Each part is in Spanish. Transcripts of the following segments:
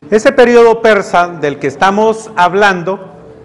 Ese periodo persa del que estamos hablando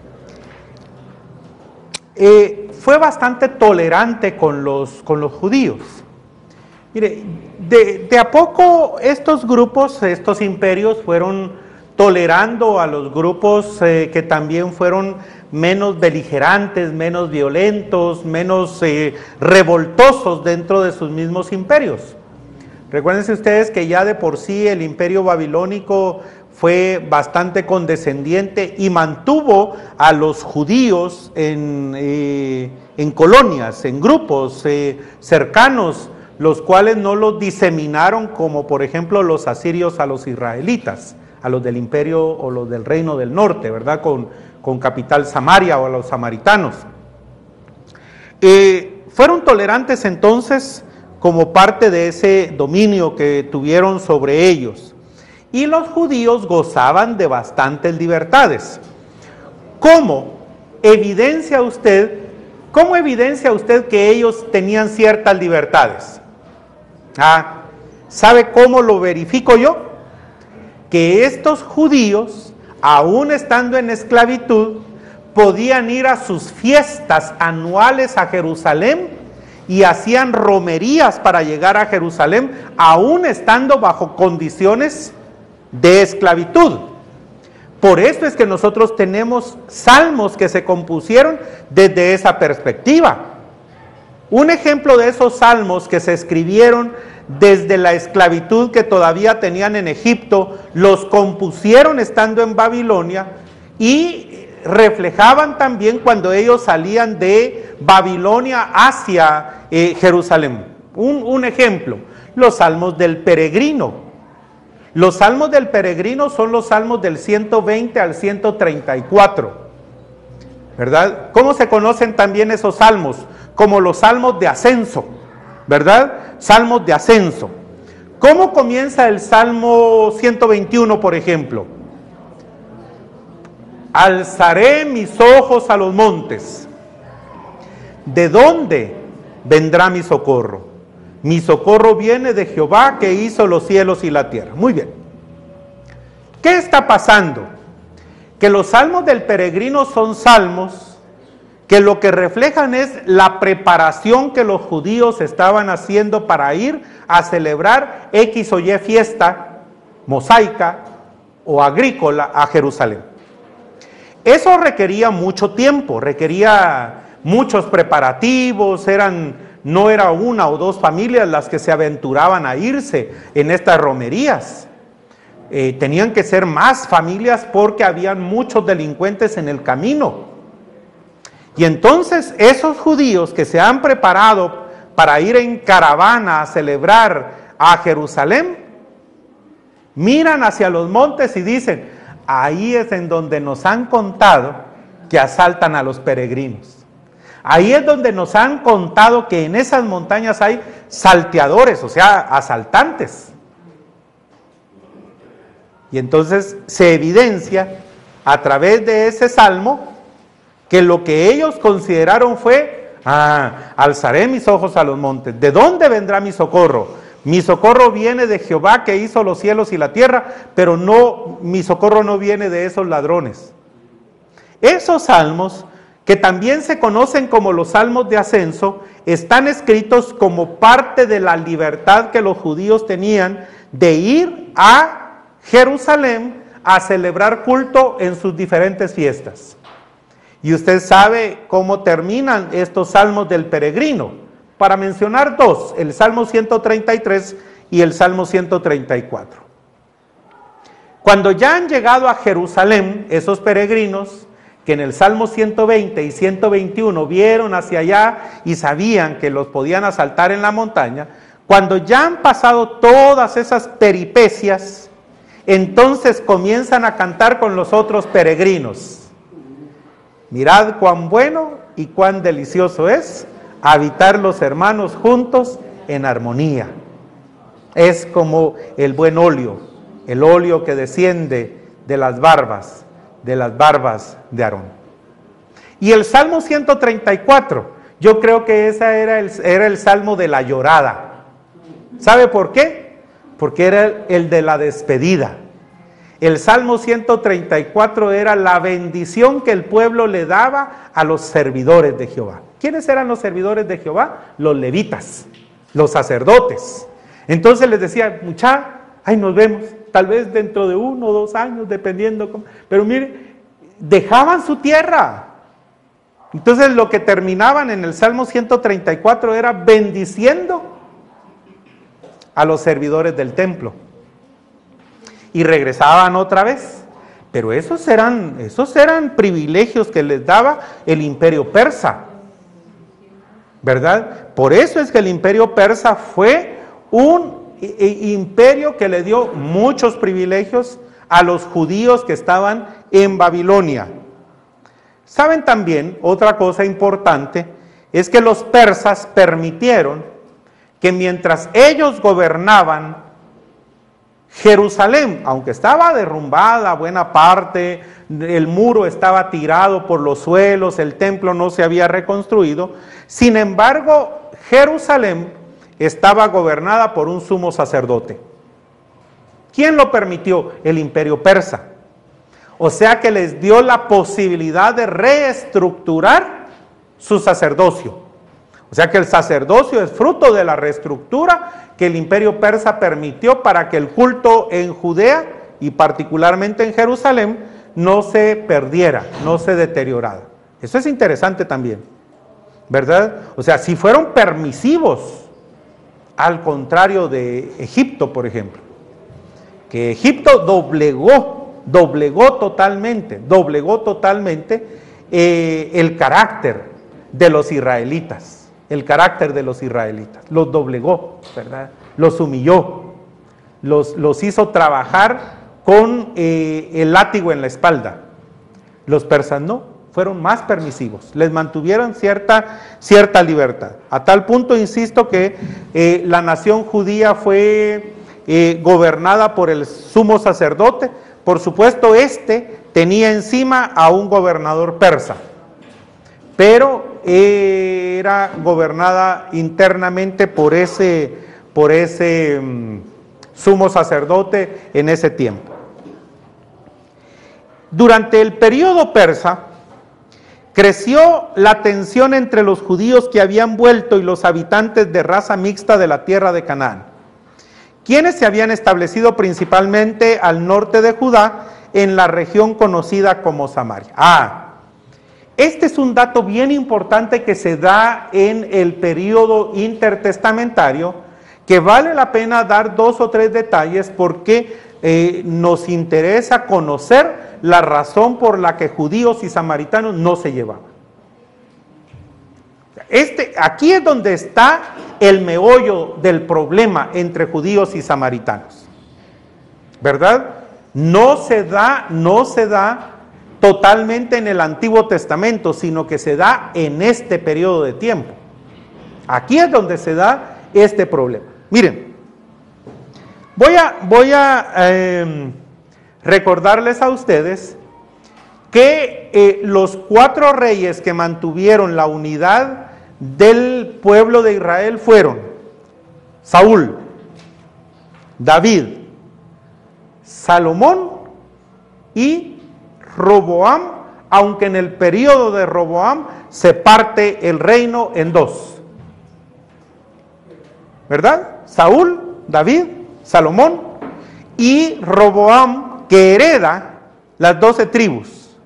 fue bastante tolerante con los judíos. Mire, de a poco estos grupos, estos imperios fueron tolerando a los grupos que también fueron menos beligerantes, menos violentos, menos revoltosos dentro de sus mismos imperios. Recuérdense ustedes que ya de por sí el imperio babilónico fue bastante condescendiente y mantuvo a los judíos en colonias, en grupos cercanos, los cuales no los diseminaron como por ejemplo los asirios a los israelitas, a los del imperio o los del reino del norte, ¿verdad? Con capital Samaria o a los samaritanos. Fueron tolerantes entonces como parte de ese dominio que tuvieron sobre ellos. Y los judíos gozaban de bastantes libertades. ¿Cómo evidencia usted que ellos tenían ciertas libertades? ¿Sabe cómo lo verifico yo? Que estos judíos, aún estando en esclavitud, podían ir a sus fiestas anuales a Jerusalén y hacían romerías para llegar a Jerusalén, aún estando bajo condiciones de esclavitud. Por eso es que nosotros tenemos salmos que se compusieron desde esa perspectiva. Un ejemplo de esos salmos que se escribieron desde la esclavitud que todavía tenían en Egipto, los compusieron estando en Babilonia y reflejaban también cuando ellos salían de Babilonia hacia Jerusalén. Un ejemplo, los salmos del peregrino. Los salmos del peregrino son los salmos del 120 al 134, ¿verdad? ¿Cómo se conocen también esos salmos? Como los salmos de ascenso, ¿verdad? Salmos de ascenso. ¿Cómo comienza el Salmo 121, por ejemplo? Alzaré mis ojos a los montes. ¿De dónde vendrá mi socorro? Mi socorro viene de Jehová que hizo los cielos y la tierra. Muy bien. ¿Qué está pasando? Que los salmos del peregrino son salmos que lo que reflejan es la preparación que los judíos estaban haciendo para ir a celebrar X o Y fiesta mosaica o agrícola a Jerusalén. Eso requería mucho tiempo, requería muchos preparativos, no era una o dos familias las que se aventuraban a irse en estas romerías. Tenían que ser más familias porque habían muchos delincuentes en el camino. Y entonces esos judíos que se han preparado para ir en caravana a celebrar a Jerusalén, miran hacia los montes y dicen, ahí es en donde nos han contado que asaltan a los peregrinos. Ahí es donde nos han contado que en esas montañas hay salteadores, o sea, asaltantes. Y entonces se evidencia a través de ese salmo que lo que ellos consideraron fue, alzaré mis ojos a los montes. ¿De dónde vendrá mi socorro? Mi socorro viene de Jehová que hizo los cielos y la tierra, pero no, mi socorro no viene de esos ladrones. Esos salmos, que también se conocen como los salmos de ascenso, están escritos como parte de la libertad que los judíos tenían de ir a Jerusalén a celebrar culto en sus diferentes fiestas. Y usted sabe cómo terminan estos salmos del peregrino. Para mencionar dos, el Salmo 133 y el Salmo 134. Cuando ya han llegado a Jerusalén, esos peregrinos, que en el Salmo 120 y 121 vieron hacia allá y sabían que los podían asaltar en la montaña, cuando ya han pasado todas esas peripecias, entonces comienzan a cantar con los otros peregrinos. Mirad cuán bueno y cuán delicioso es habitar los hermanos juntos en armonía. Es como el buen óleo, el óleo que desciende de las barbas de Aarón. Y el Salmo 134, yo creo que ese era el Salmo de la llorada. ¿Sabe por qué? Porque era el de la despedida. El Salmo 134 era la bendición que el pueblo le daba a los servidores de Jehová. ¿Quiénes eran los servidores de Jehová? Los levitas, los sacerdotes. Entonces les decía, mucha, ahí nos vemos, tal vez dentro de 1 o 2 años, dependiendo cómo. Pero mire, dejaban su tierra. Entonces lo que terminaban en el Salmo 134 era bendiciendo a los servidores del templo. Y regresaban otra vez. Pero esos eran privilegios que les daba el imperio persa, ¿verdad? Por eso es que el imperio persa fue un imperio que le dio muchos privilegios a los judíos que estaban en Babilonia. Saben también, otra cosa importante, es que los persas permitieron que mientras ellos gobernaban Jerusalén, aunque estaba derrumbada buena parte, el muro estaba tirado por los suelos, el templo no se había reconstruido, sin embargo, Jerusalén estaba gobernada por un sumo sacerdote. ¿Quién lo permitió? El imperio persa. O sea que les dio la posibilidad de reestructurar su sacerdocio. O sea que el sacerdocio es fruto de la reestructura que el imperio persa permitió para que el culto en Judea y particularmente en Jerusalén no se perdiera, no se deteriorara. Eso es interesante también, ¿verdad? O sea, si fueron permisivos, al contrario de Egipto, por ejemplo, que Egipto doblegó totalmente el carácter de los israelitas. Los doblegó, ¿verdad? Los humilló, los hizo trabajar con el látigo en la espalda. Los persas no, fueron más permisivos, les mantuvieron cierta libertad. A tal punto, insisto, que la nación judía fue gobernada por el sumo sacerdote. Por supuesto, tenía encima a un gobernador persa, pero era gobernada internamente por ese sumo sacerdote en ese tiempo. Durante el periodo persa, creció la tensión entre los judíos que habían vuelto y los habitantes de raza mixta de la tierra de Canaán, quienes se habían establecido principalmente al norte de Judá, en la región conocida como Samaria. Este es un dato bien importante que se da en el periodo intertestamentario, que vale la pena dar 2 o 3 detalles porque nos interesa conocer la razón por la que judíos y samaritanos no se llevaban. Aquí es donde está el meollo del problema entre judíos y samaritanos, ¿verdad? No se da totalmente en el Antiguo Testamento, sino que se da en este periodo de tiempo. Aquí es donde se da este problema. Miren, voy a recordarles a ustedes que los 4 reyes que mantuvieron la unidad del pueblo de Israel fueron Saúl, David, Salomón y Roboam, aunque en el periodo de Roboam se parte el reino en 2. ¿Verdad? Saúl, David, Salomón y Roboam, que hereda las 12 tribus.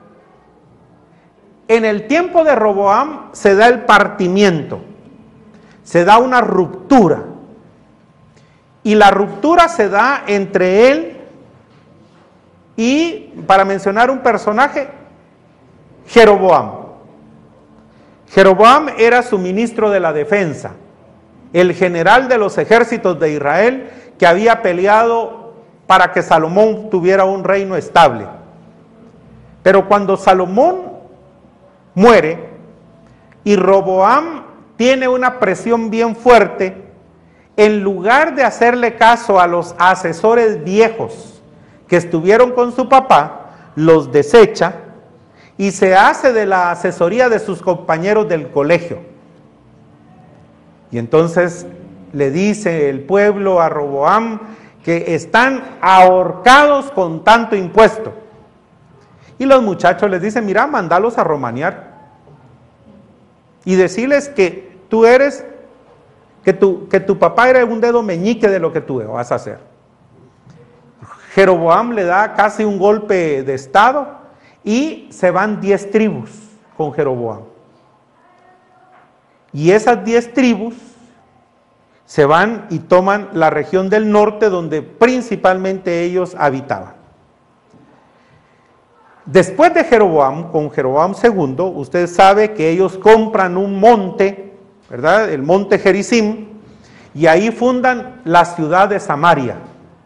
En el tiempo de Roboam se da el partimiento, se da una ruptura. Y la ruptura se da entre él y, para mencionar un personaje, Jeroboam. Jeroboam era su ministro de la defensa, el general de los ejércitos de Israel que había peleado para que Salomón tuviera un reino estable. Pero cuando Salomón muere y Roboam tiene una presión bien fuerte, en lugar de hacerle caso a los asesores viejos que estuvieron con su papá, los desecha y se hace de la asesoría de sus compañeros del colegio. Y entonces le dice el pueblo a Roboam que están ahorcados con tanto impuesto. Y los muchachos les dicen, mira, mandalos a romanear y decirles que tú eres, que tu papá era un dedo meñique de lo que tú vas a hacer. Jeroboam le da casi un golpe de estado y se van 10 tribus con Jeroboam. Y esas 10 tribus se van y toman la región del norte donde principalmente ellos habitaban. Después de Jeroboam, con Jeroboam II, usted sabe que ellos compran un monte, ¿verdad? El monte Gerizim, y ahí fundan la ciudad de Samaria.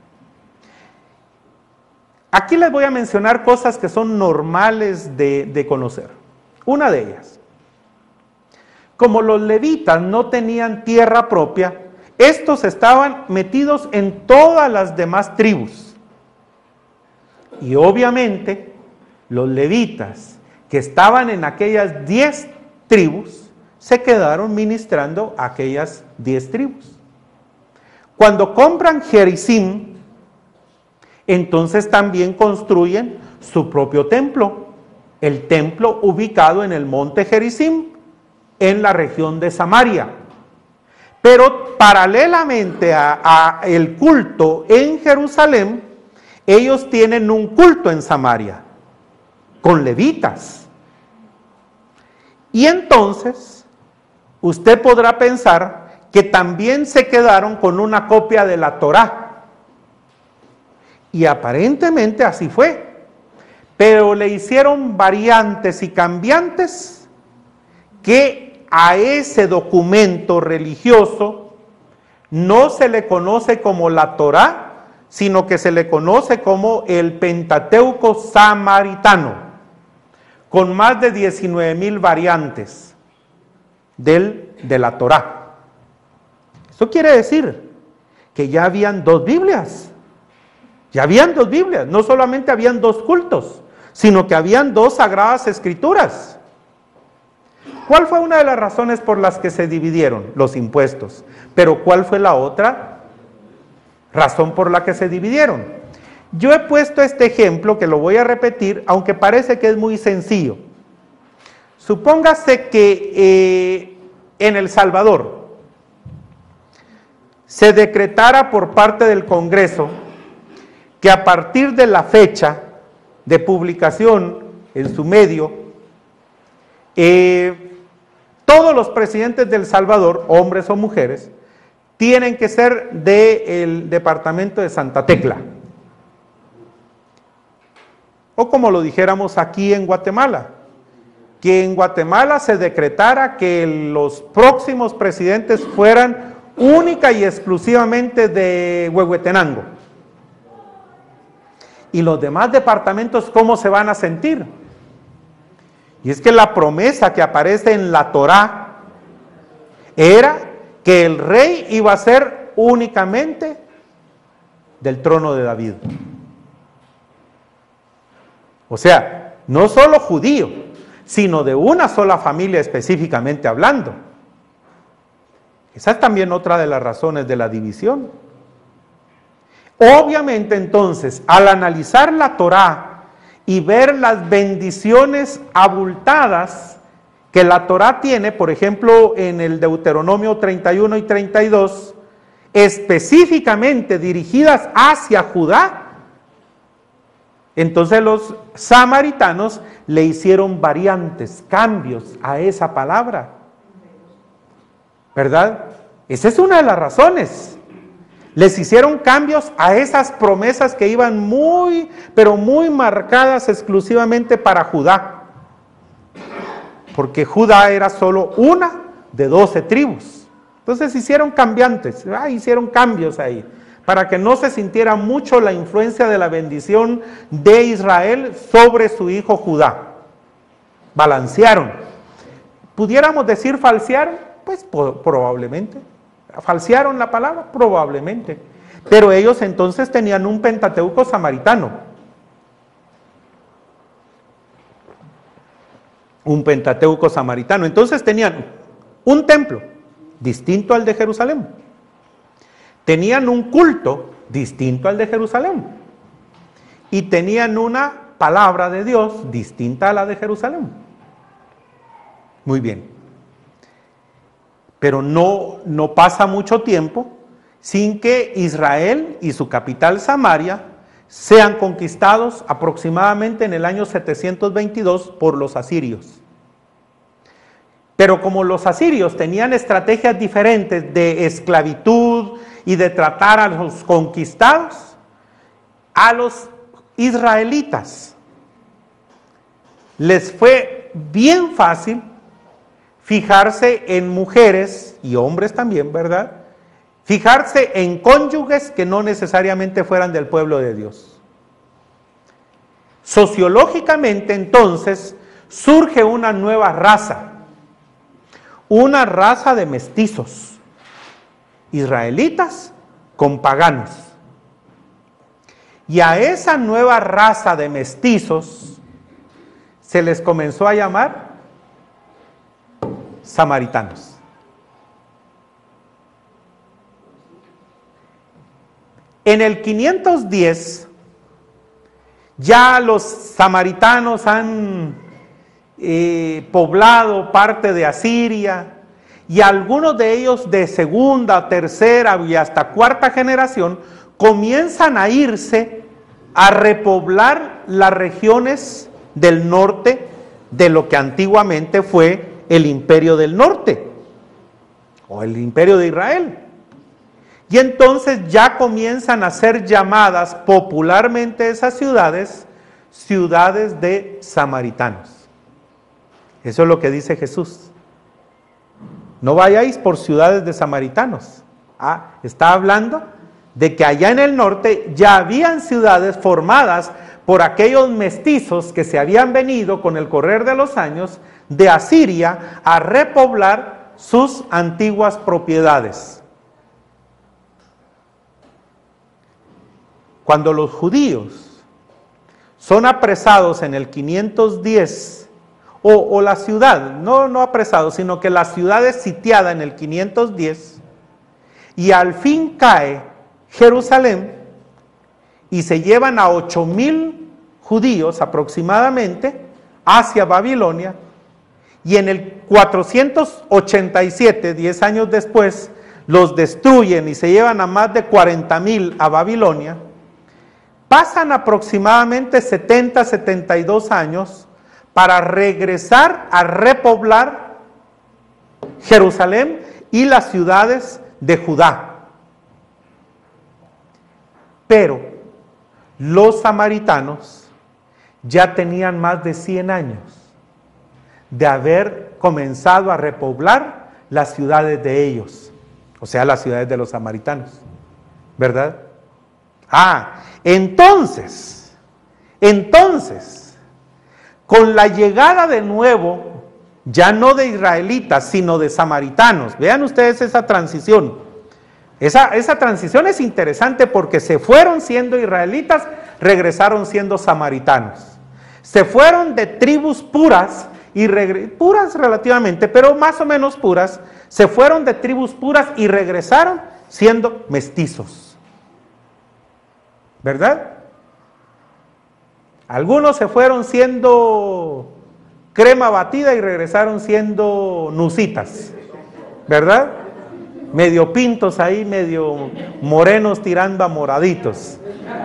Aquí les voy a mencionar cosas que son normales de conocer. Una de ellas, como los levitas no tenían tierra propia, estos estaban metidos en todas las demás tribus. Y obviamente, los levitas que estaban en aquellas 10 tribus, se quedaron ministrando a aquellas 10 tribus. Cuando compran Gerizim, entonces también construyen su propio templo, el templo ubicado en el monte Gerizim, en la región de Samaria. Pero paralelamente a el culto en Jerusalén, ellos tienen un culto en Samaria, con levitas. Y entonces, usted podrá pensar que también se quedaron con una copia de la Torá. Y aparentemente así fue. Pero le hicieron variantes y cambiantes que a ese documento religioso no se le conoce como la Torá, sino que se le conoce como el Pentateuco samaritano, con más de 19,000 variantes de la Torá. Eso quiere decir que ya habían 2 Biblias. Ya habían 2 Biblias, no solamente habían 2 cultos, sino que habían 2 sagradas escrituras. ¿Cuál fue una de las razones por las que se dividieron? Los impuestos. Pero ¿cuál fue la otra razón por la que se dividieron? Yo he puesto este ejemplo, que lo voy a repetir, aunque parece que es muy sencillo. Supóngase que en El Salvador se decretara por parte del Congreso que a partir de la fecha de publicación en su medio, todos los presidentes de El Salvador, hombres o mujeres, tienen que ser del departamento de Santa Tecla. O como lo dijéramos aquí en Guatemala, que en Guatemala se decretara que los próximos presidentes fueran única y exclusivamente de Huehuetenango. ¿Y los demás departamentos cómo se van a sentir? Y es que la promesa que aparece en la Torá era que el rey iba a ser únicamente del trono de David. O sea, no solo judío, sino de una sola familia específicamente hablando. Esa es también otra de las razones de la división. Obviamente entonces, al analizar la Torá y ver las bendiciones abultadas que la Torá tiene, por ejemplo, en el Deuteronomio 31 y 32, específicamente dirigidas hacia Judá, entonces los samaritanos le hicieron variantes, cambios a esa palabra, ¿verdad? Esa es una de las razones. Les hicieron cambios a esas promesas que iban muy, pero muy marcadas exclusivamente para Judá. Porque Judá era solo una de 12 tribus. Entonces hicieron hicieron cambios ahí, para que no se sintiera mucho la influencia de la bendición de Israel sobre su hijo Judá. Balancearon. ¿Pudiéramos decir falsearon? Pues probablemente. ¿Falsearon la palabra? Probablemente. Pero ellos entonces tenían un Pentateuco samaritano. Un Pentateuco samaritano. Entonces tenían un templo distinto al de Jerusalén. Tenían un culto distinto al de Jerusalén. Y tenían una palabra de Dios distinta a la de Jerusalén. Muy bien. Pero no pasa mucho tiempo sin que Israel y su capital Samaria sean conquistados aproximadamente en el año 722 por los asirios. Pero como los asirios tenían estrategias diferentes de esclavitud y de tratar a los conquistados, a los israelitas les fue bien fácil fijarse en mujeres y hombres también, ¿verdad? Fijarse en cónyuges que no necesariamente fueran del pueblo de Dios. Sociológicamente, entonces, surge una nueva raza de mestizos, israelitas con paganos. Y a esa nueva raza de mestizos se les comenzó a llamar samaritanos. En el 510 ya los samaritanos han poblado parte de Asiria, y algunos de ellos de segunda, tercera y hasta cuarta generación comienzan a irse a repoblar las regiones del norte de lo que antiguamente fue el Imperio del Norte o el Imperio de Israel. Y entonces ya comienzan a ser llamadas popularmente esas ciudades, ciudades de samaritanos. Eso es lo que dice Jesús. No vayáis por ciudades de samaritanos. Está hablando de que allá en el norte ya habían ciudades formadas por aquellos mestizos que se habían venido con el correr de los años de Asiria a repoblar sus antiguas propiedades. Cuando los judíos son apresados en el 510, o la ciudad, no apresados, sino que la ciudad es sitiada en el 510, y al fin cae Jerusalén, y se llevan a 8,000 judíos aproximadamente hacia Babilonia, y en el 487, 10 años después, los destruyen y se llevan a más de 40,000 a Babilonia. Pasan aproximadamente 70, 72 años para regresar a repoblar Jerusalén y las ciudades de Judá. Pero los samaritanos ya tenían más de 100 años de haber comenzado a repoblar las ciudades de ellos, o sea, las ciudades de los samaritanos, ¿verdad? Entonces, con la llegada de nuevo, ya no de israelitas, sino de samaritanos, vean ustedes esa transición. Esa transición es interesante porque se fueron siendo israelitas, regresaron siendo samaritanos. Se fueron de tribus puras, puras relativamente, pero más o menos puras, se fueron de tribus puras y regresaron siendo mestizos. ¿Verdad? Algunos se fueron siendo crema batida y regresaron siendo nusitas, ¿verdad? Medio pintos ahí, medio morenos tirando a moraditos.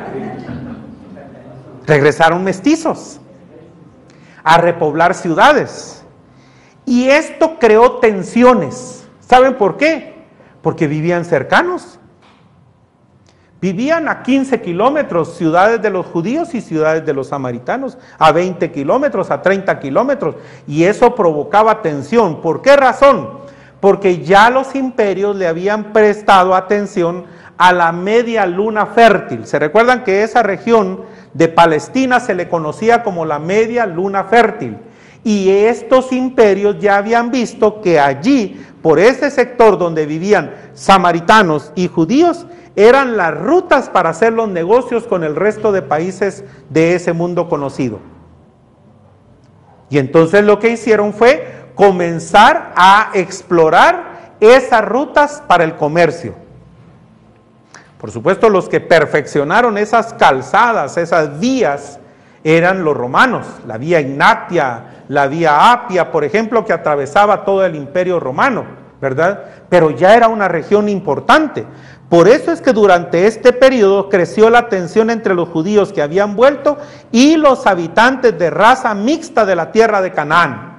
Regresaron mestizos a repoblar ciudades. Y esto creó tensiones. ¿Saben por qué? Porque vivían cercanos. Vivían a 15 kilómetros, ciudades de los judíos y ciudades de los samaritanos, a 20 kilómetros, a 30 kilómetros, y eso provocaba tensión. ¿Por qué razón? Porque ya los imperios le habían prestado atención a la media luna fértil. ¿Se recuerdan que esa región de Palestina se le conocía como la media luna fértil? Y estos imperios ya habían visto que allí, por ese sector donde vivían samaritanos y judíos, eran las rutas para hacer los negocios con el resto de países de ese mundo conocido. Y entonces lo que hicieron fue comenzar a explorar esas rutas para el comercio. Por supuesto, los que perfeccionaron esas calzadas, esas vías, eran los romanos, la vía Ignatia, la vía Apia, por ejemplo, que atravesaba todo el imperio romano, ¿verdad? Pero ya era una región importante. Por eso es que durante este periodo creció la tensión entre los judíos que habían vuelto y los habitantes de raza mixta de la tierra de Canaán.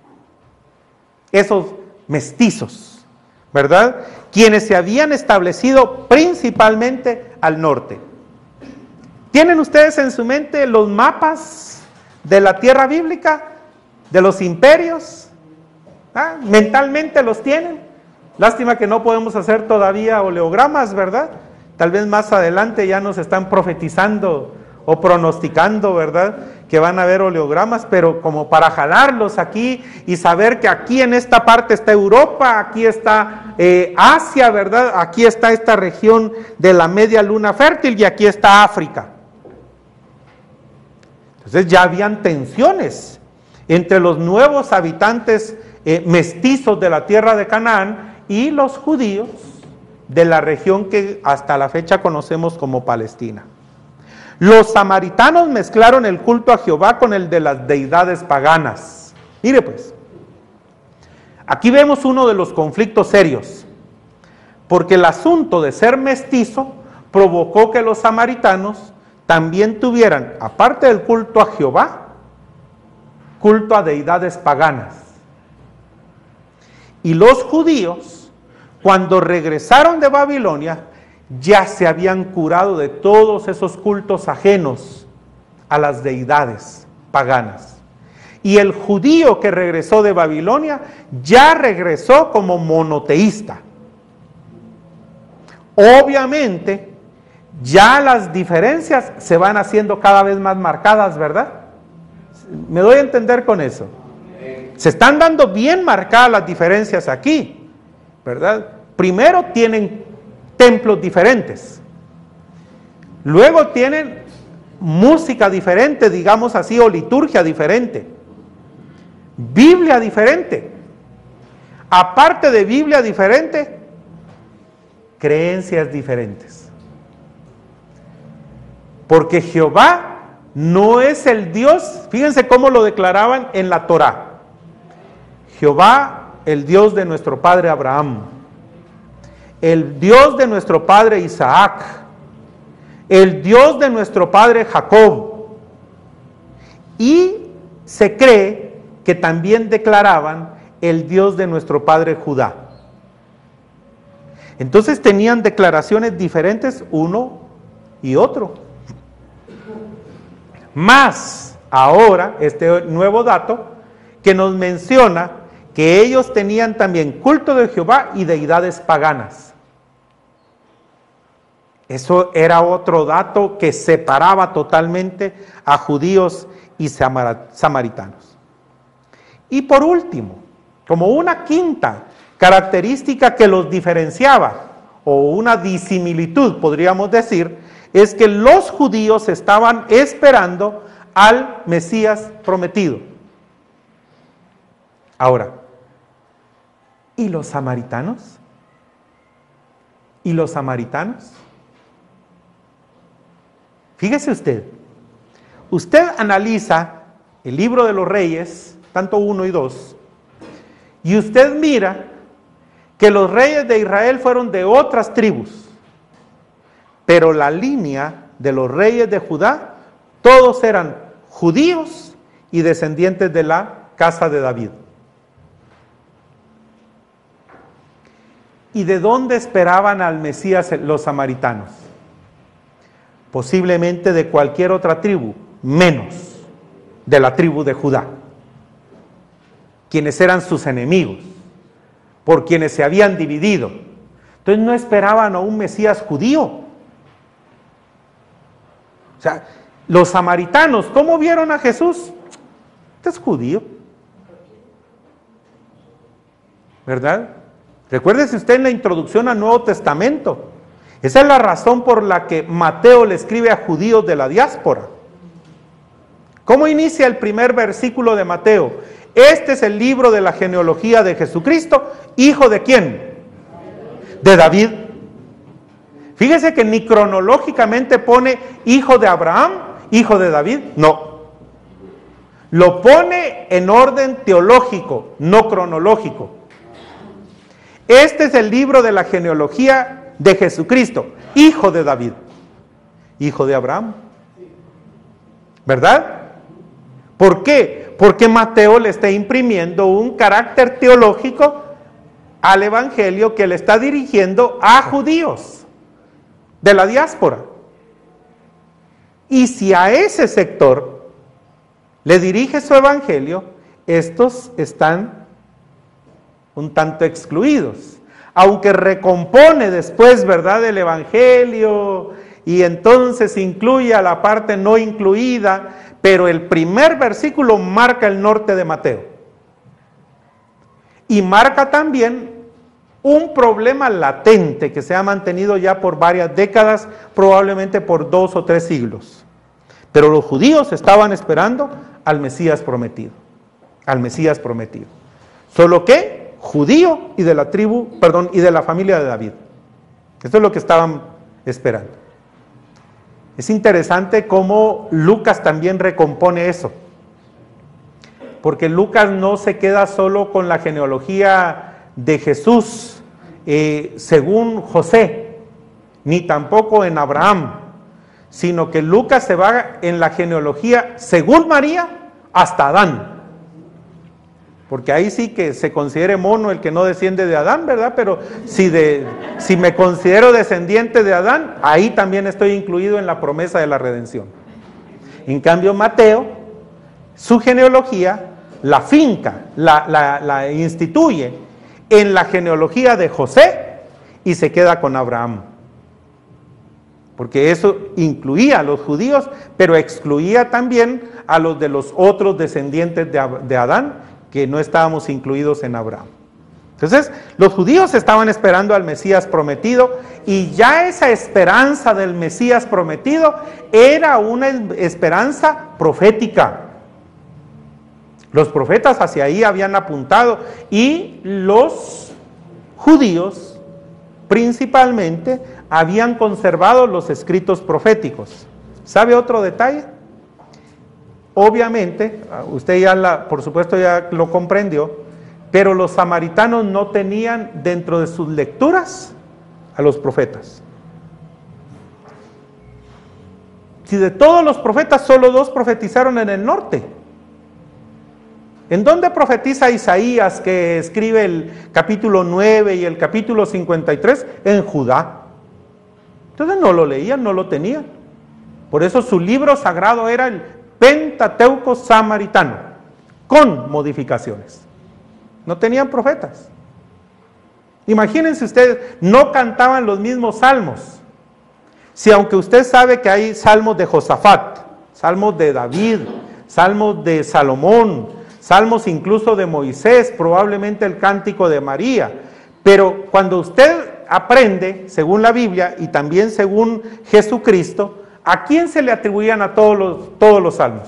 Esos mestizos, ¿verdad? Quienes se habían establecido principalmente al norte. ¿Tienen ustedes en su mente los mapas de la tierra bíblica, de los imperios? ¿Mentalmente los tienen? Lástima que no podemos hacer todavía oleogramas, ¿verdad? Tal vez más adelante ya nos están profetizando o pronosticando, ¿verdad?, que van a haber oleogramas, pero como para jalarlos aquí y saber que aquí en esta parte está Europa, aquí está Asia, ¿verdad? Aquí está esta región de la media luna fértil y aquí está África. Entonces ya habían tensiones entre los nuevos habitantes mestizos de la tierra de Canaán y los judíos de la región que hasta la fecha conocemos como Palestina. Los samaritanos mezclaron el culto a Jehová con el de las deidades paganas. Mire pues, aquí vemos uno de los conflictos serios, porque el asunto de ser mestizo provocó que los samaritanos también tuvieran, aparte del culto a Jehová, culto a deidades paganas. Y los judíos, cuando regresaron de Babilonia, ya se habían curado de todos esos cultos ajenos a las deidades paganas. Y el judío que regresó de Babilonia ya regresó como monoteísta. Obviamente, ya las diferencias se van haciendo cada vez más marcadas, ¿verdad? ¿Me doy a entender con eso? Se están dando bien marcadas las diferencias aquí, ¿verdad? Primero tienen templos diferentes, luego tienen música diferente, digamos así, o liturgia diferente, Biblia diferente, aparte de Biblia diferente, creencias diferentes, porque Jehová no es el Dios, fíjense cómo lo declaraban en la Torá: Jehová, el Dios de nuestro padre Abraham, el Dios de nuestro padre Isaac, el Dios de nuestro padre Jacob. Y se cree que también declaraban el Dios de nuestro padre Judá. Entonces tenían declaraciones diferentes uno y otro. Más ahora este nuevo dato que nos menciona que ellos tenían también culto de Jehová y deidades paganas. Eso era otro dato que separaba totalmente a judíos y samaritanos. Y por último, como una quinta característica que los diferenciaba, o una disimilitud podríamos decir, es que los judíos estaban esperando al Mesías prometido. Ahora, ¿y los samaritanos? ¿Y los samaritanos? Fíjese usted analiza el libro de los Reyes, tanto 1 y 2, y usted mira que los reyes de Israel fueron de otras tribus, pero la línea de los reyes de Judá, todos eran judíos y descendientes de la casa de David. ¿Y de dónde esperaban al Mesías los samaritanos? Posiblemente de cualquier otra tribu, menos de la tribu de Judá, quienes eran sus enemigos, por quienes se habían dividido. Entonces no esperaban a un Mesías judío. O sea, los samaritanos, ¿cómo vieron a Jesús? Este es judío, ¿verdad? Recuérdese usted en la introducción al Nuevo Testamento. Esa es la razón por la que Mateo le escribe a judíos de la diáspora. ¿Cómo inicia el primer versículo de Mateo? Este es el libro de la genealogía de Jesucristo, ¿hijo de quién? De David. Fíjese que ni cronológicamente pone hijo de Abraham, hijo de David, no. Lo pone en orden teológico, no cronológico. Este es el libro de la genealogía de Jesucristo, hijo de David, hijo de Abraham. ¿Verdad? ¿Por qué? Porque Mateo le está imprimiendo un carácter teológico al evangelio que le está dirigiendo a judíos de la diáspora. Y si a ese sector le dirige su evangelio, estos están un tanto excluidos. Aunque recompone después, ¿verdad?, el evangelio y entonces incluye a la parte no incluida, pero el primer versículo marca el norte de Mateo. Y marca también un problema latente que se ha mantenido ya por varias décadas, probablemente por 2 o 3 siglos. Pero los judíos estaban esperando al Mesías prometido, al Mesías prometido. Solo que judío y de la tribu, y de la familia de David. Esto es lo que estaban esperando. Es interesante cómo Lucas también recompone eso, porque Lucas no se queda solo con la genealogía de Jesús según José, ni tampoco en Abraham, sino que Lucas se va en la genealogía según María hasta Adán, porque ahí sí que se considere mono el que no desciende de Adán, ¿verdad? Pero si me considero descendiente de Adán, ahí también estoy incluido en la promesa de la redención. En cambio Mateo, su genealogía la finca, la instituye en la genealogía de José y se queda con Abraham. Porque eso incluía a los judíos, pero excluía también a los de los otros descendientes de Adán, que no estábamos incluidos en Abraham. Entonces, los judíos estaban esperando al Mesías prometido, y ya esa esperanza del Mesías prometido era una esperanza profética. Los profetas hacia ahí habían apuntado, y los judíos principalmente habían conservado los escritos proféticos. ¿Sabe otro detalle? Obviamente, usted ya por supuesto ya lo comprendió, pero los samaritanos no tenían dentro de sus lecturas a los profetas. Si de todos los profetas solo 2 profetizaron en el norte. ¿En dónde profetiza Isaías, que escribe el capítulo 9 y el capítulo 53? En Judá. Entonces no lo leían, no lo tenían. Por eso su libro sagrado era el Pentateuco samaritano, con modificaciones. No tenían profetas. Imagínense ustedes, no cantaban los mismos salmos. Si aunque usted sabe que hay salmos de Josafat, salmos de David, salmos de Salomón, salmos incluso de Moisés, probablemente el cántico de María, pero cuando usted aprende, según la Biblia y también según Jesucristo, ¿a quién se le atribuían a todos los salmos?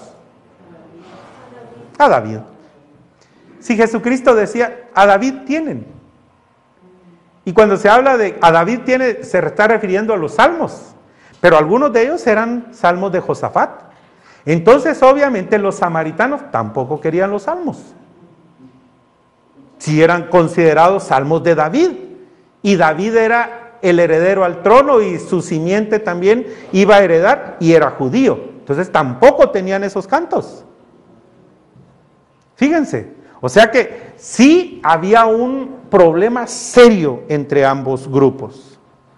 A David. Si Jesucristo decía, a David tienen. Y cuando se habla de a David tiene, se está refiriendo a los salmos, pero algunos de ellos eran salmos de Josafat. Entonces, obviamente, los samaritanos tampoco querían los salmos. Si eran considerados salmos de David, y David era el heredero al trono y su simiente también iba a heredar y era judío. Entonces tampoco tenían esos cantos. Fíjense, o sea que sí había un problema serio entre ambos grupos.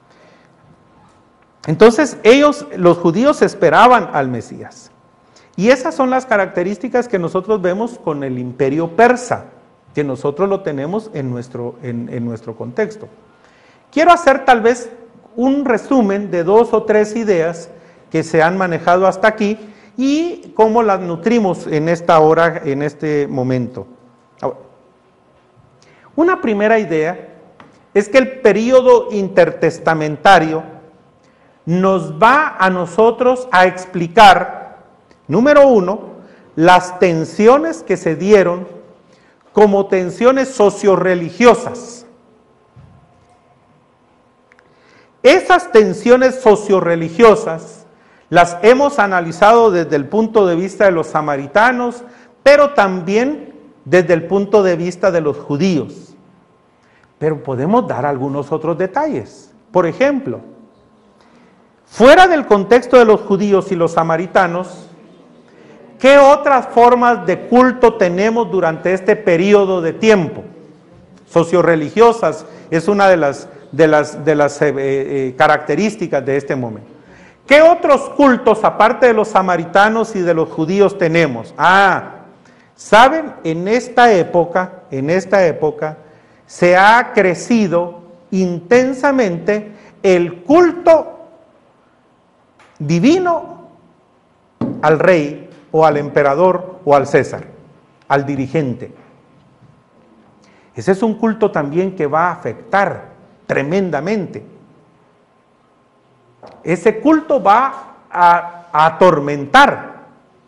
Entonces los judíos esperaban al Mesías. Y esas son las características que nosotros vemos con el imperio persa, que nosotros lo tenemos en nuestro contexto. Quiero hacer tal vez un resumen de 2 o 3 ideas que se han manejado hasta aquí y cómo las nutrimos en esta hora, en este momento. Una primera idea es que el período intertestamentario nos va a nosotros a explicar, número 1, las tensiones que se dieron como tensiones sociorreligiosas esas tensiones sociorreligiosas las hemos analizado desde el punto de vista de los samaritanos, pero también desde el punto de vista de los judíos. Pero podemos dar algunos otros detalles. Por ejemplo, fuera del contexto de los judíos y los samaritanos, ¿qué otras formas de culto tenemos durante este periodo de tiempo? Sociorreligiosas es una de las características de este momento. ¿Qué otros cultos, aparte de los samaritanos y de los judíos, tenemos? ¿Saben? En esta época se ha crecido intensamente el culto divino al rey o al emperador o al César, al dirigente. Ese es un culto también que va a afectar tremendamente. Ese culto va a atormentar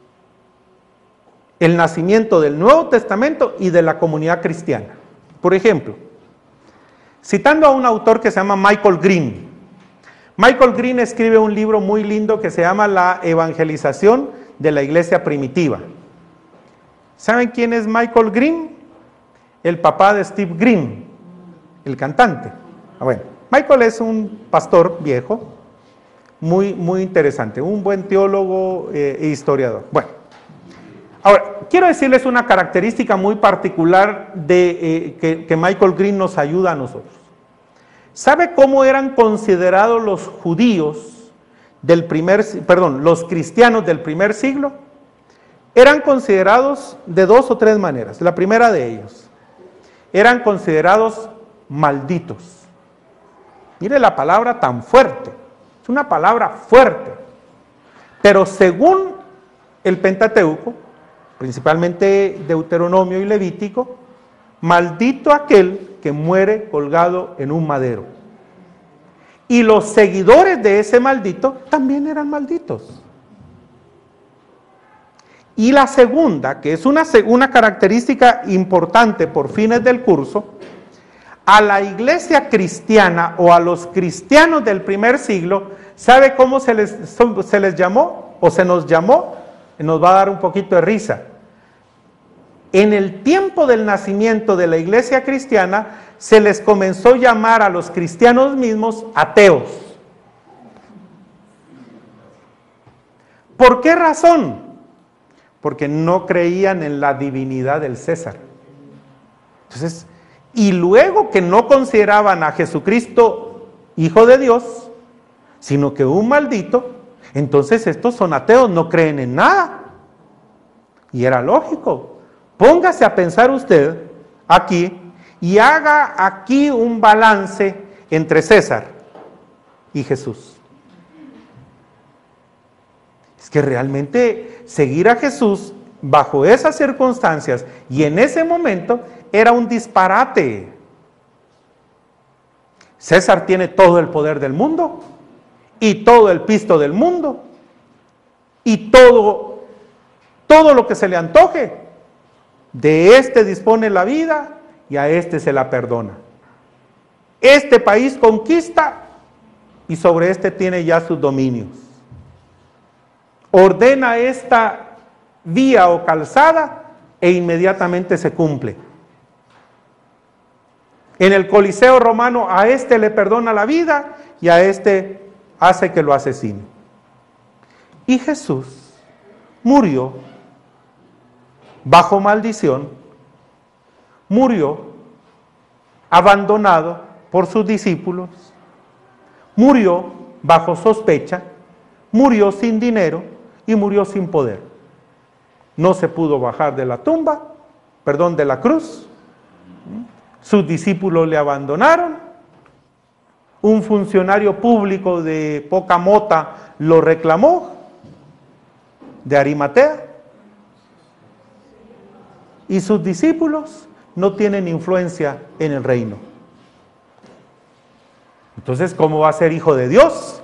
el nacimiento del Nuevo Testamento y de la comunidad cristiana. Por ejemplo, citando a un autor que se llama Michael Green. Michael Green escribe un libro muy lindo que se llama La evangelización de la iglesia primitiva. ¿Saben quién es Michael Green? El papá de Steve Green, el cantante. Bueno, Michael es un pastor viejo, muy interesante, un buen teólogo e historiador. Bueno, ahora, quiero decirles una característica muy particular que Michael Green nos ayuda a nosotros. ¿Sabe cómo eran considerados los judíos los cristianos del primer siglo? Eran considerados de dos o tres maneras. La primera de ellos, eran considerados malditos. Mire la palabra tan fuerte, es una palabra fuerte. Pero según el Pentateuco, principalmente Deuteronomio y Levítico, maldito aquel que muere colgado en un madero. Y los seguidores de ese maldito también eran malditos. Y la segunda, que es una característica importante por fines del curso, a la iglesia cristiana o a los cristianos del primer siglo, ¿sabe cómo se les llamó o se nos llamó? Nos va a dar un poquito de risa. En el tiempo del nacimiento de la iglesia cristiana, se les comenzó a llamar a los cristianos mismos ateos. ¿Por qué razón? Porque no creían en la divinidad del César. Entonces, y luego que no consideraban a Jesucristo hijo de Dios, sino que un maldito, entonces estos son ateos, no creen en nada. Y era lógico. Póngase a pensar usted aquí y haga aquí un balance entre César y Jesús. Es que realmente seguir a Jesús bajo esas circunstancias y en ese momento era un disparate. César tiene todo el poder del mundo y todo el pisto del mundo y todo lo que se le antoje. De este dispone la vida y a este se la perdona. Este país conquista y sobre este tiene ya sus dominios. Ordena esta vía o calzada e inmediatamente se cumple. En el Coliseo romano a este le perdona la vida y a este hace que lo asesine. Y Jesús murió bajo maldición, murió abandonado por sus discípulos, murió bajo sospecha, murió sin dinero y murió sin poder. No se pudo bajar de la de la cruz. Sus discípulos le abandonaron. Un funcionario público de poca mota lo reclamó, de Arimatea. Y sus discípulos no tienen influencia en el reino. Entonces, ¿cómo va a ser hijo de Dios?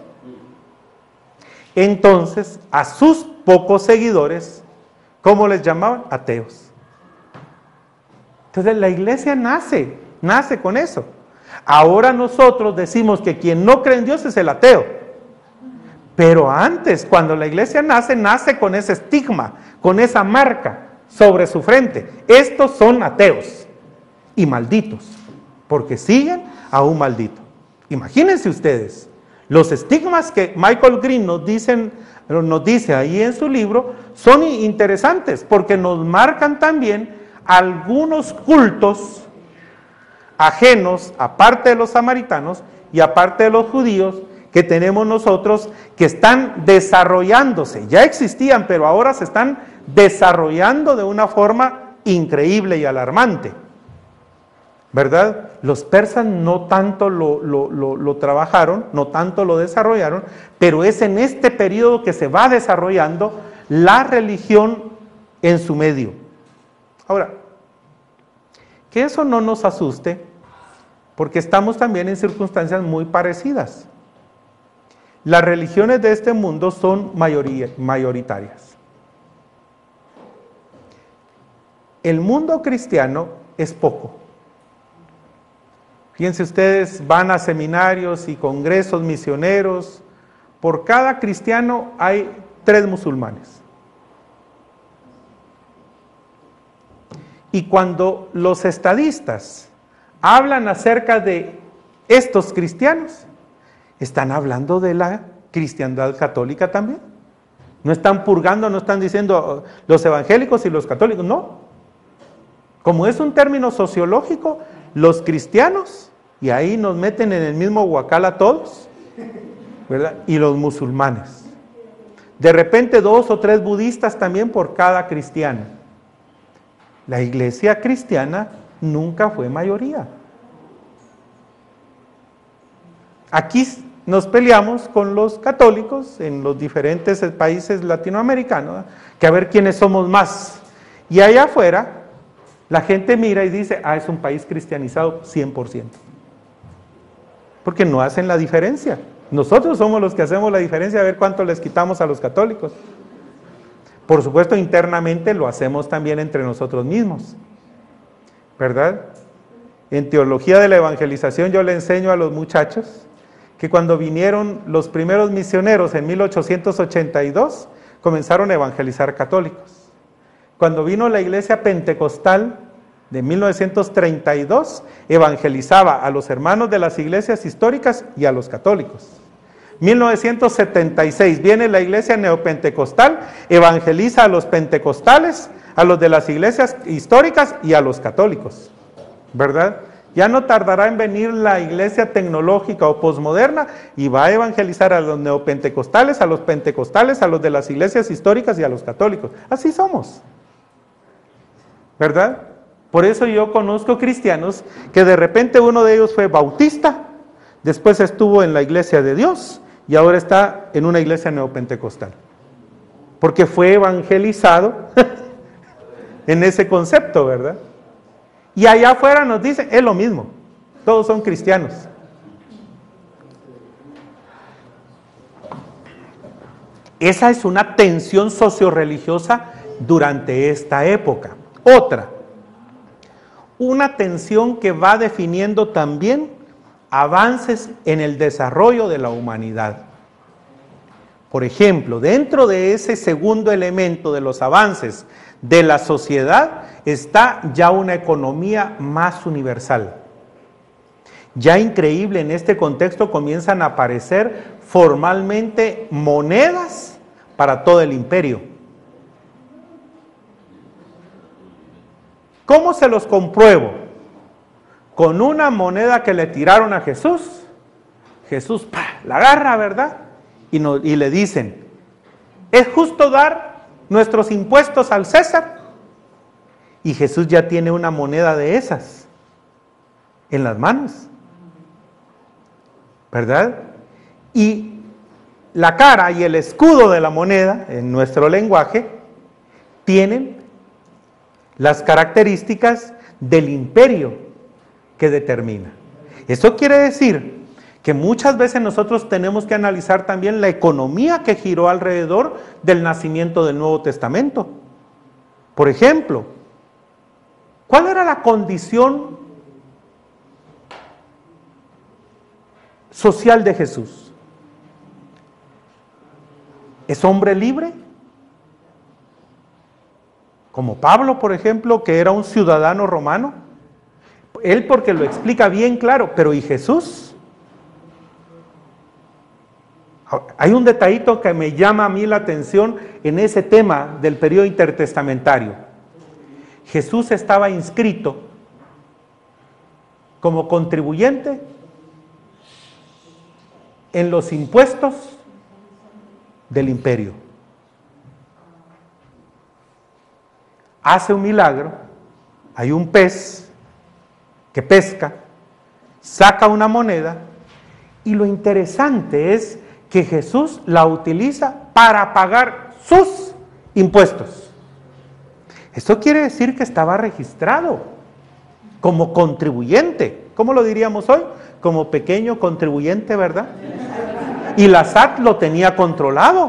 Entonces, a sus pocos seguidores, ¿cómo les llamaban? Ateos. Entonces, la iglesia nace con eso. Ahora nosotros decimos que quien no cree en Dios es el ateo. Pero antes, cuando la iglesia nace, nace con ese estigma, con esa marca sobre su frente. Estos son ateos y malditos, porque siguen a un maldito. Imagínense ustedes, los estigmas que Michael Green nos dice ahí en su libro son interesantes, porque nos marcan también algunos cultos ajenos, aparte de los samaritanos y aparte de los judíos, que tenemos nosotros, que están desarrollándose. Ya existían, pero ahora se están desarrollando de una forma increíble y alarmante, ¿verdad? Los persas no tanto lo trabajaron, no tanto lo desarrollaron, pero es en este periodo que se va desarrollando la religión en su medio. Ahora, que eso no nos asuste, porque estamos también en circunstancias muy parecidas. Las religiones de este mundo son mayoritarias. El mundo cristiano es poco. Fíjense ustedes, van a seminarios y congresos misioneros. Por cada cristiano hay 3 musulmanes. Y cuando los estadistas hablan acerca de estos cristianos, están hablando de la cristiandad católica también. No están purgando, no están diciendo los evangélicos y los católicos, no. Como es un término sociológico, los cristianos, y ahí nos meten en el mismo huacal a todos, ¿verdad? Y los musulmanes. De repente 2 o 3 budistas también por cada cristiano. La iglesia cristiana nunca fue mayoría. Aquí nos peleamos con los católicos en los diferentes países latinoamericanos, que a ver quiénes somos más. Y allá afuera, la gente mira y dice, es un país cristianizado 100%. Porque no hacen la diferencia. Nosotros somos los que hacemos la diferencia, a ver cuánto les quitamos a los católicos. Por supuesto, internamente lo hacemos también entre nosotros mismos, ¿verdad? En teología de la evangelización yo le enseño a los muchachos que cuando vinieron los primeros misioneros en 1882, comenzaron a evangelizar católicos. Cuando vino la iglesia pentecostal de 1932, evangelizaba a los hermanos de las iglesias históricas y a los católicos. 1976 viene la iglesia neopentecostal, evangeliza a los pentecostales, a los de las iglesias históricas y a los católicos, ¿verdad? Ya no tardará en venir la iglesia tecnológica o posmoderna y va a evangelizar a los neopentecostales, a los pentecostales, a los de las iglesias históricas y a los católicos. Así somos, ¿verdad? Por eso yo conozco cristianos que de repente uno de ellos fue bautista, después estuvo en la iglesia de Dios y ahora está en una iglesia neopentecostal. Porque fue evangelizado en ese concepto, ¿verdad? Y allá afuera nos dicen, es lo mismo, todos son cristianos. Esa es una tensión socio-religiosa durante esta época. Otra, una tensión que va definiendo también avances en el desarrollo de la humanidad. Por ejemplo, dentro de ese segundo elemento de los avances de la sociedad está ya una economía más universal. Ya increíble, en este contexto comienzan a aparecer formalmente monedas para todo el imperio. ¿Cómo se los compruebo? Con una moneda que le tiraron a Jesús. Jesús la agarra, ¿verdad? Y le dicen, ¿es justo dar nuestros impuestos al César? Y Jesús ya tiene una moneda de esas en las manos, ¿verdad? Y la cara y el escudo de la moneda, en nuestro lenguaje, tienen las características del imperio que determina. Eso quiere decir que muchas veces nosotros tenemos que analizar también la economía que giró alrededor del nacimiento del Nuevo Testamento. Por ejemplo, ¿cuál era la condición social de Jesús? ¿Es hombre libre? Como Pablo, por ejemplo, que era un ciudadano romano. Él porque lo explica bien claro, pero ¿y Jesús? Hay un detallito que me llama a mí la atención en ese tema del periodo intertestamentario. Jesús estaba inscrito como contribuyente en los impuestos del imperio. Hace un milagro, hay un pez que pesca, saca una moneda, y lo interesante es que Jesús la utiliza para pagar sus impuestos. Esto quiere decir que estaba registrado como contribuyente. ¿Cómo lo diríamos hoy? Como pequeño contribuyente, ¿verdad? Y la SAT lo tenía controlado.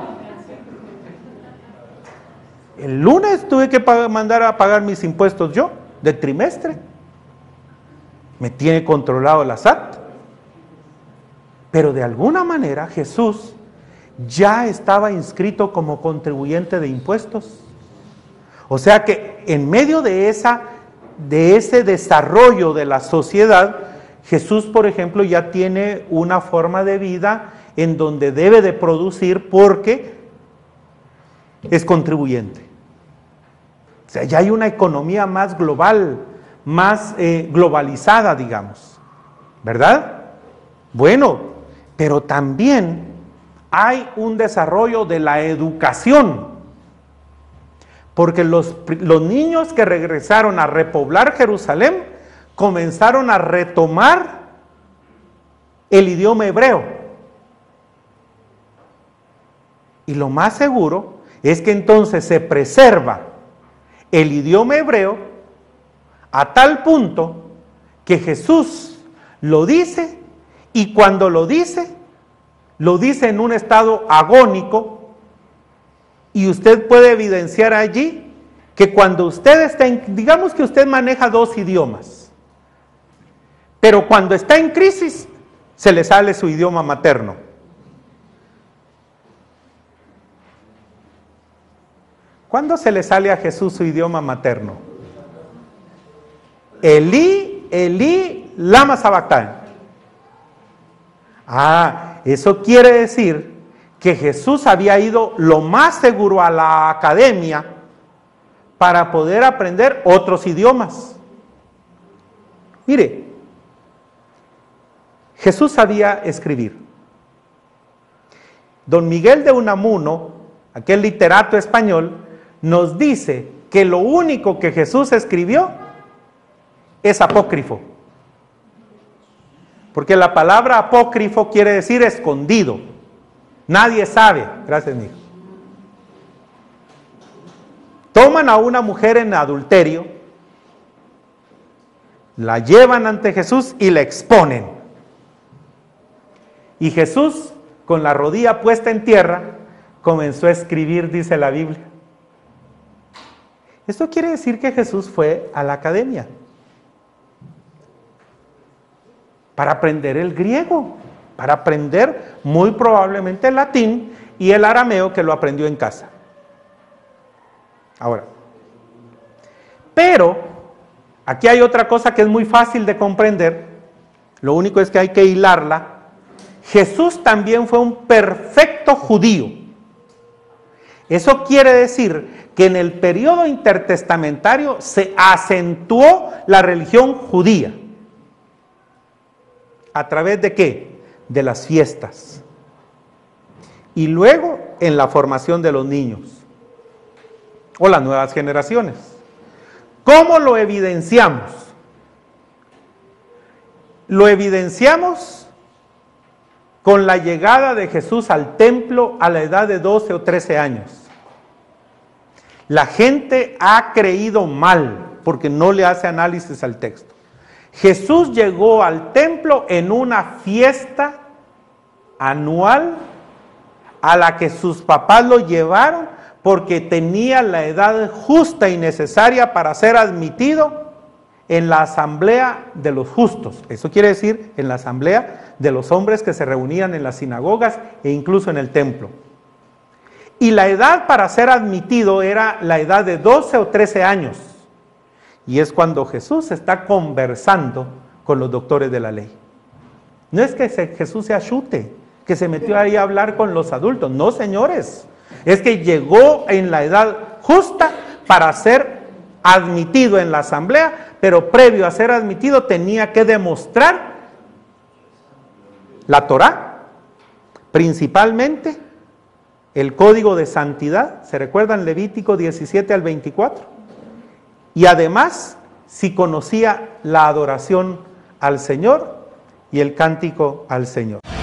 El lunes tuve que mandar a pagar mis impuestos yo, de trimestre. Me tiene controlado la SAT. Pero de alguna manera Jesús ya estaba inscrito como contribuyente de impuestos. O sea que en medio de ese desarrollo de la sociedad, Jesús, por ejemplo, ya tiene una forma de vida en donde debe de producir porque es contribuyente. O sea, ya hay una economía más global, más globalizada, digamos, ¿verdad? Bueno, pero también hay un desarrollo de la educación, porque los niños que regresaron a repoblar Jerusalén comenzaron a retomar el idioma hebreo. Y lo más seguro es que entonces se preserva el idioma hebreo a tal punto que Jesús lo dice, y cuando lo dice en un estado agónico, y usted puede evidenciar allí que cuando usted está digamos que usted maneja 2 idiomas, pero cuando está en crisis, se le sale su idioma materno. ¿Cuándo se le sale a Jesús su idioma materno? Elí, Elí, lama sabactani. Eso quiere decir que Jesús había ido lo más seguro a la academia para poder aprender otros idiomas. Mire, Jesús sabía escribir. Don Miguel de Unamuno, aquel literato español, nos dice que lo único que Jesús escribió es apócrifo. Porque la palabra apócrifo quiere decir escondido. Nadie sabe. Gracias, mijo. Toman a una mujer en adulterio, la llevan ante Jesús y la exponen. Y Jesús, con la rodilla puesta en tierra, comenzó a escribir, dice la Biblia. Esto quiere decir que Jesús fue a la academia para aprender el griego, para aprender muy probablemente el latín y el arameo, que lo aprendió en casa. Ahora, pero aquí hay otra cosa que es muy fácil de comprender, lo único es que hay que hilarla. Jesús también fue un perfecto judío. Eso quiere decir que en el periodo intertestamentario se acentuó la religión judía. ¿A través de qué? De las fiestas. Y luego en la formación de los niños o las nuevas generaciones. ¿Cómo lo evidenciamos? Lo evidenciamos con la llegada de Jesús al templo a la edad de 12 o 13 años. La gente ha creído mal porque no le hace análisis al texto. Jesús llegó al templo en una fiesta anual a la que sus papás lo llevaron porque tenía la edad justa y necesaria para ser admitido en la asamblea de los justos. Eso quiere decir en la asamblea de los hombres que se reunían en las sinagogas e incluso en el templo. Y la edad para ser admitido era la edad de 12 o 13 años. Y es cuando Jesús está conversando con los doctores de la ley. No es que Jesús se achute, que se metió ahí a hablar con los adultos. No, señores. Es que llegó en la edad justa para ser admitido en la asamblea, pero previo a ser admitido tenía que demostrar la Torá, principalmente el código de santidad, ¿se recuerdan? Levítico 17 al 24. Y además, si conocía la adoración al Señor y el cántico al Señor.